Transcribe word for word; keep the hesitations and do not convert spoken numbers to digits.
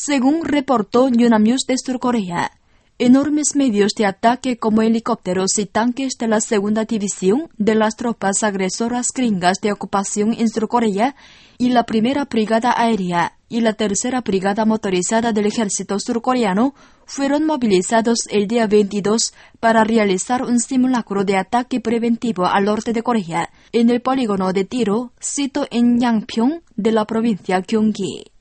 Según reportó Yonhap News de Surcorea, enormes medios de ataque como helicópteros y tanques de la segunda división de las tropas agresoras gringas de ocupación en Surcorea y la primera brigada aérea y la tercera brigada motorizada del ejército surcoreano fueron movilizados el día veintidós para realizar un simulacro de ataque preventivo al norte de Corea en el polígono de tiro, sito en Yangpyeong de la provincia Gyeonggi.